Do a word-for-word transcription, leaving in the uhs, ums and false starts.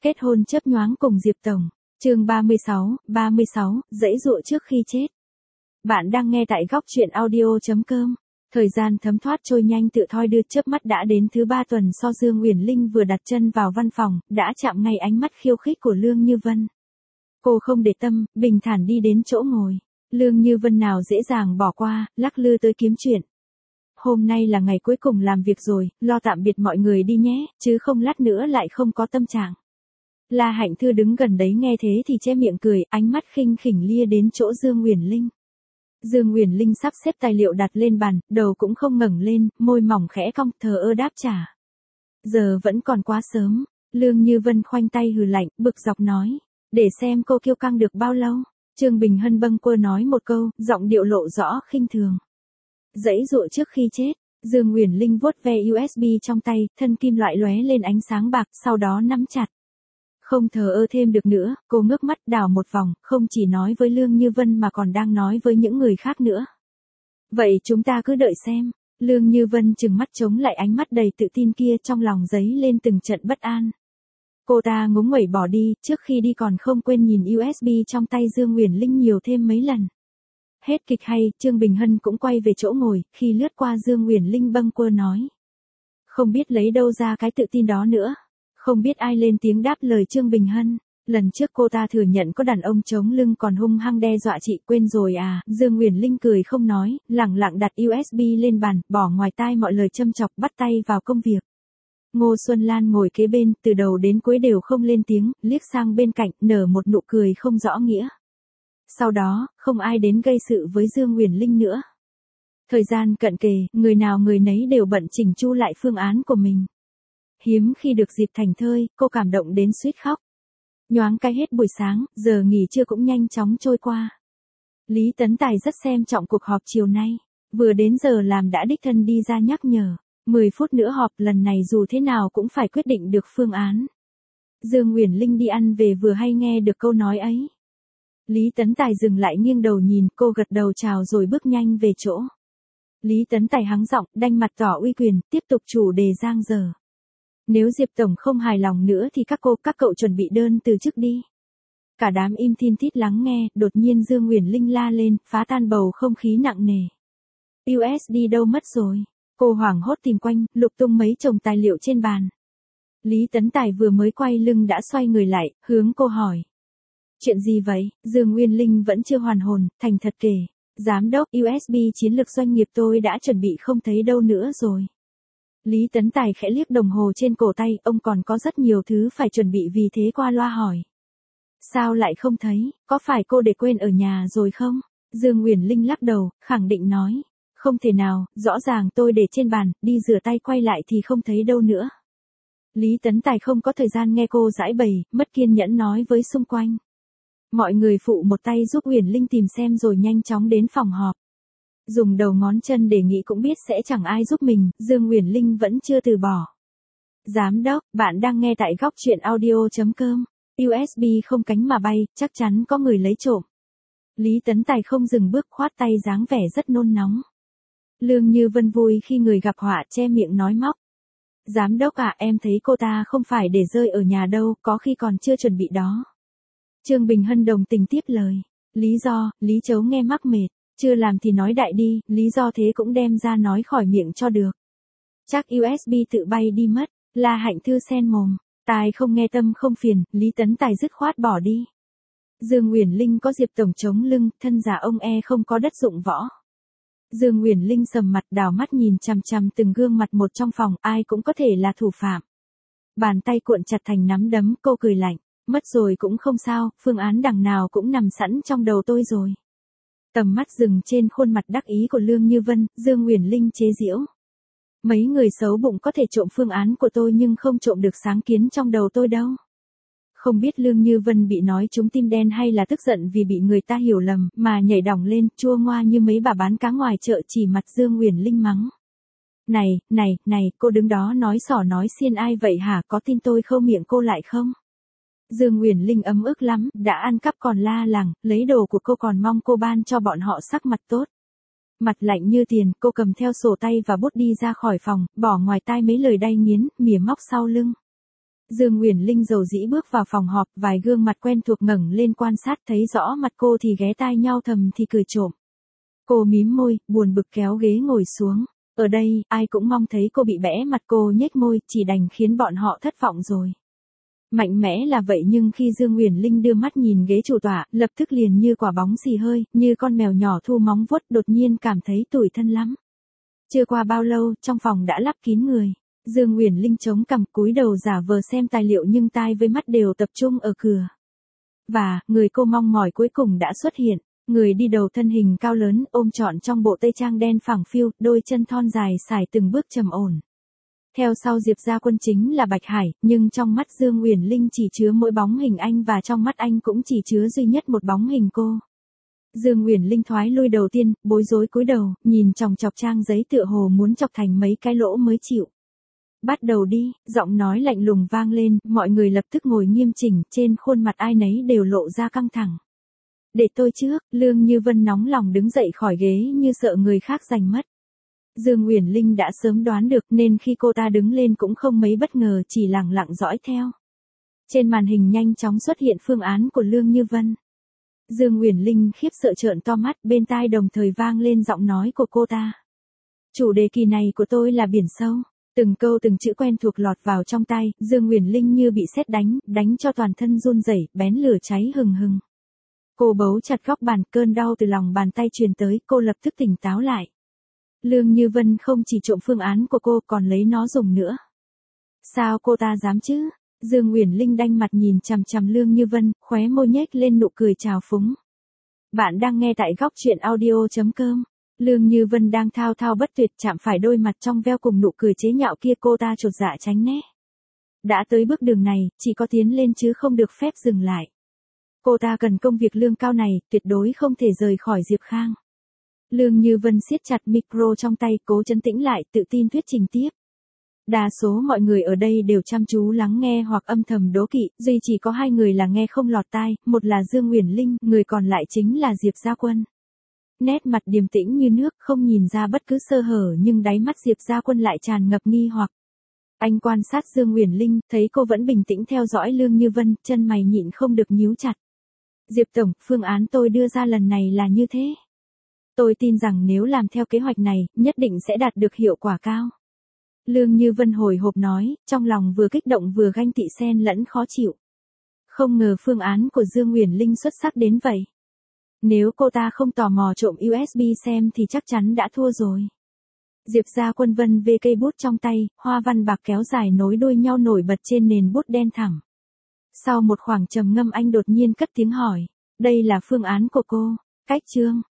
Kết hôn chớp nhoáng cùng Diệp Tổng. Chương ba mươi sáu, ba mươi sáu, giãy giụa trước khi chết. Bạn đang nghe tại góc truyện audio chấm com. Thời gian thấm thoát trôi nhanh tự thoi đưa, chớp mắt đã đến thứ ba tuần so Dương Uyển Linh vừa đặt chân vào văn phòng, đã chạm ngay ánh mắt khiêu khích của Lương Như Vân. Cô không để tâm, bình thản đi đến chỗ ngồi. Lương Như Vân nào dễ dàng bỏ qua, lắc lư tới kiếm chuyện. Hôm nay là ngày cuối cùng làm việc rồi, lo tạm biệt mọi người đi nhé, chứ không lát nữa lại không có tâm trạng. La Hạnh Thư đứng gần đấy nghe thế thì che miệng cười, ánh mắt khinh khỉnh lia đến chỗ Dương Uyển Linh. Dương Uyển Linh sắp xếp tài liệu đặt lên bàn, đầu cũng không ngẩng lên, môi mỏng khẽ cong, thờ ơ đáp trả. Giờ vẫn còn quá sớm. Lương Như Vân khoanh tay hừ lạnh, bực dọc nói. Để xem cô kiêu căng được bao lâu. Trương Bình Hân bâng quơ nói một câu, giọng điệu lộ rõ khinh thường. Giãy giụa trước khi chết. Dương Uyển Linh vuốt ve u ét bê trong tay, thân kim loại lóe lên ánh sáng bạc, sau đó nắm chặt. Không thờ ơ thêm được nữa, cô ngước mắt đảo một vòng, không chỉ nói với Lương Như Vân mà còn đang nói với những người khác nữa. Vậy chúng ta cứ đợi xem. Lương Như Vân trừng mắt chống lại ánh mắt đầy tự tin kia, trong lòng dấy lên từng trận bất an. Cô ta ngúng nguẩy bỏ đi, trước khi đi còn không quên nhìn u ét bê trong tay Dương Uyển Linh nhiều thêm mấy lần. Hết kịch hay, Trương Bình Hân cũng quay về chỗ ngồi, khi lướt qua Dương Uyển Linh bâng quơ nói. Không biết lấy đâu ra cái tự tin đó nữa. Không biết ai lên tiếng đáp lời Trương Bình Hân. Lần trước cô ta thừa nhận có đàn ông chống lưng còn hung hăng đe dọa chị, quên rồi à. Dương Uyển Linh cười không nói, lẳng lặng đặt u ét bê lên bàn, bỏ ngoài tai mọi lời châm chọc, bắt tay vào công việc. Ngô Xuân Lan ngồi kế bên, từ đầu đến cuối đều không lên tiếng, liếc sang bên cạnh, nở một nụ cười không rõ nghĩa. Sau đó, không ai đến gây sự với Dương Uyển Linh nữa. Thời gian cận kề, người nào người nấy đều bận chỉnh chu lại phương án của mình. Hiếm khi được dịp thành thơi, cô cảm động đến suýt khóc. Nhoáng cái hết buổi sáng, giờ nghỉ trưa cũng nhanh chóng trôi qua. Lý Tấn Tài rất xem trọng cuộc họp chiều nay. Vừa đến giờ làm đã đích thân đi ra nhắc nhở. mười phút nữa họp, lần này dù thế nào cũng phải quyết định được phương án. Dương Uyển Linh đi ăn về vừa hay nghe được câu nói ấy. Lý Tấn Tài dừng lại nghiêng đầu nhìn, cô gật đầu chào rồi bước nhanh về chỗ. Lý Tấn Tài hắng giọng, đanh mặt tỏ uy quyền, tiếp tục chủ đề giang dở. Nếu Diệp Tổng không hài lòng nữa thì các cô, các cậu chuẩn bị đơn từ chức đi. Cả đám im thin thít lắng nghe, đột nhiên Dương Uyển Linh la lên, phá tan bầu không khí nặng nề. u ét bê đâu mất rồi? Cô hoảng hốt tìm quanh, lục tung mấy chồng tài liệu trên bàn. Lý Tấn Tài vừa mới quay lưng đã xoay người lại, hướng cô hỏi. Chuyện gì vậy? Dương Uyển Linh vẫn chưa hoàn hồn, thành thật kể. Giám đốc, u ét bê chiến lược doanh nghiệp tôi đã chuẩn bị không thấy đâu nữa rồi. Lý Tấn Tài khẽ liếc đồng hồ trên cổ tay, ông còn có rất nhiều thứ phải chuẩn bị vì thế qua loa hỏi. Sao lại không thấy, có phải cô để quên ở nhà rồi không? Dương Uyển Linh lắc đầu, khẳng định nói. Không thể nào, rõ ràng tôi để trên bàn, đi rửa tay quay lại thì không thấy đâu nữa. Lý Tấn Tài không có thời gian nghe cô giãi bày, mất kiên nhẫn nói với xung quanh. Mọi người phụ một tay giúp Uyển Linh tìm xem rồi nhanh chóng đến phòng họp. Dùng đầu ngón chân để nghĩ cũng biết sẽ chẳng ai giúp mình, Dương Uyển Linh vẫn chưa từ bỏ. Giám đốc, bạn đang nghe tại góc truyện audio chấm com. u ét bê không cánh mà bay, chắc chắn có người lấy trộm. Lý Tấn Tài không dừng bước, khoát tay dáng vẻ rất nôn nóng. Lương Như Vân vui khi người gặp họa, che miệng nói móc. Giám đốc à, em thấy cô ta không phải để rơi ở nhà đâu, có khi còn chưa chuẩn bị đó. Trương Bình Hân đồng tình tiếp lời. Lý do, Lý Chấu nghe mắc mệt. Chưa làm thì nói đại đi, lý do thế cũng đem ra nói khỏi miệng cho được. Chắc u ét bê tự bay đi mất. La Hạnh Thư sen mồm. Tai không nghe tâm không phiền, Lý Tấn Tài dứt khoát bỏ đi. Dương Uyển Linh có Diệp Tổng chống lưng, thân già ông e không có đất dụng võ. Dương Uyển Linh sầm mặt, đảo mắt nhìn chằm chằm từng gương mặt một trong phòng, ai cũng có thể là thủ phạm. Bàn tay cuộn chặt thành nắm đấm, cô cười lạnh. Mất rồi cũng không sao, phương án đằng nào cũng nằm sẵn trong đầu tôi rồi. Tầm mắt dừng trên khuôn mặt đắc ý của Lương Như Vân, Dương Uyển Linh chế giễu. Mấy người xấu bụng có thể trộm phương án của tôi nhưng không trộm được sáng kiến trong đầu tôi đâu. Không biết Lương Như Vân bị nói trúng tim đen hay là tức giận vì bị người ta hiểu lầm, mà nhảy đỏng lên, chua ngoa như mấy bà bán cá ngoài chợ, chỉ mặt Dương Uyển Linh mắng. Này, này, này, cô đứng đó nói xỏ nói xiên ai vậy hả, có tin tôi khâu miệng cô lại không? Dương Uyển Linh ấm ức lắm, đã ăn cắp còn la làng, lấy đồ của cô còn mong cô ban cho bọn họ sắc mặt tốt. Mặt lạnh như tiền, cô cầm theo sổ tay và bút đi ra khỏi phòng, bỏ ngoài tai mấy lời đay nghiến, mỉa móc sau lưng. Dương Uyển Linh dầu dĩ bước vào phòng họp, vài gương mặt quen thuộc ngẩng lên quan sát, thấy rõ mặt cô thì ghé tai nhau thầm thì cười trộm. Cô mím môi, buồn bực kéo ghế ngồi xuống. Ở đây, ai cũng mong thấy cô bị bẽ mặt, cô nhếch môi, chỉ đành khiến bọn họ thất vọng rồi. Mạnh mẽ là vậy nhưng khi Dương Uyển Linh đưa mắt nhìn ghế chủ tọa, lập tức liền như quả bóng xì hơi, như con mèo nhỏ thu móng vuốt, đột nhiên cảm thấy tủi thân lắm. Chưa qua bao lâu, trong phòng đã lắp kín người. Dương Uyển Linh chống cằm cúi đầu giả vờ xem tài liệu nhưng tai với mắt đều tập trung ở cửa. Và, người cô mong mỏi cuối cùng đã xuất hiện. Người đi đầu thân hình cao lớn, ôm trọn trong bộ tây trang đen phẳng phiu, đôi chân thon dài sải từng bước trầm ổn. Theo sau Diệp Gia Quân chính là Bạch Hải, nhưng trong mắt Dương Uyển Linh chỉ chứa mỗi bóng hình anh và trong mắt anh cũng chỉ chứa duy nhất một bóng hình cô. Dương Uyển Linh thoái lui đầu tiên, bối rối cúi đầu, nhìn chòng chọc trang giấy tựa hồ muốn chọc thành mấy cái lỗ mới chịu. Bắt đầu đi, giọng nói lạnh lùng vang lên, mọi người lập tức ngồi nghiêm chỉnh, trên khuôn mặt ai nấy đều lộ ra căng thẳng. Để tôi trước, Lương Như Vân nóng lòng đứng dậy khỏi ghế như sợ người khác giành mất. Dương Uyển Linh đã sớm đoán được nên khi cô ta đứng lên cũng không mấy bất ngờ, chỉ lặng lặng dõi theo. Trên màn hình nhanh chóng xuất hiện phương án của Lương Như Vân. Dương Uyển Linh khiếp sợ trợn to mắt, bên tai đồng thời vang lên giọng nói của cô ta. Chủ đề kỳ này của tôi là biển sâu. Từng câu từng chữ quen thuộc lọt vào trong tai, Dương Uyển Linh như bị sét đánh, đánh cho toàn thân run rẩy, bén lửa cháy hừng hừng. Cô bấu chặt góc bàn, cơn đau từ lòng bàn tay truyền tới, cô lập tức tỉnh táo lại. Lương Như Vân không chỉ trộm phương án của cô còn lấy nó dùng nữa. Sao cô ta dám chứ? Dương Uyển Linh đanh mặt nhìn chằm chằm Lương Như Vân, khóe môi nhếch lên nụ cười trào phúng. Bạn đang nghe tại góc truyện audio chấm com. Lương Như Vân đang thao thao bất tuyệt chạm phải đôi mặt trong veo cùng nụ cười chế nhạo kia, cô ta chột dạ tránh né. Đã tới bước đường này, chỉ có tiến lên chứ không được phép dừng lại. Cô ta cần công việc lương cao này, tuyệt đối không thể rời khỏi Diệp Khang. Lương Như Vân siết chặt micro trong tay, cố trấn tĩnh lại, tự tin thuyết trình tiếp. Đa số mọi người ở đây đều chăm chú lắng nghe hoặc âm thầm đố kỵ, duy chỉ có hai người là nghe không lọt tai, một là Dương Uyển Linh, người còn lại chính là Diệp Gia Quân. Nét mặt điềm tĩnh như nước, không nhìn ra bất cứ sơ hở nhưng đáy mắt Diệp Gia Quân lại tràn ngập nghi hoặc. Anh quan sát Dương Uyển Linh, thấy cô vẫn bình tĩnh theo dõi Lương Như Vân, chân mày nhịn không được nhíu chặt. Diệp Tổng, phương án tôi đưa ra lần này là như thế. Tôi tin rằng nếu làm theo kế hoạch này, nhất định sẽ đạt được hiệu quả cao. Lương Như Vân hồi hộp nói, trong lòng vừa kích động vừa ganh tị xen lẫn khó chịu. Không ngờ phương án của Dương Uyển Linh xuất sắc đến vậy. Nếu cô ta không tò mò trộm u ét bê xem thì chắc chắn đã thua rồi. Diệp Gia Quân vân vê cây bút trong tay, hoa văn bạc kéo dài nối đuôi nhau nổi bật trên nền bút đen thẳng. Sau một khoảng trầm ngâm anh đột nhiên cất tiếng hỏi, đây là phương án của cô, cách chương.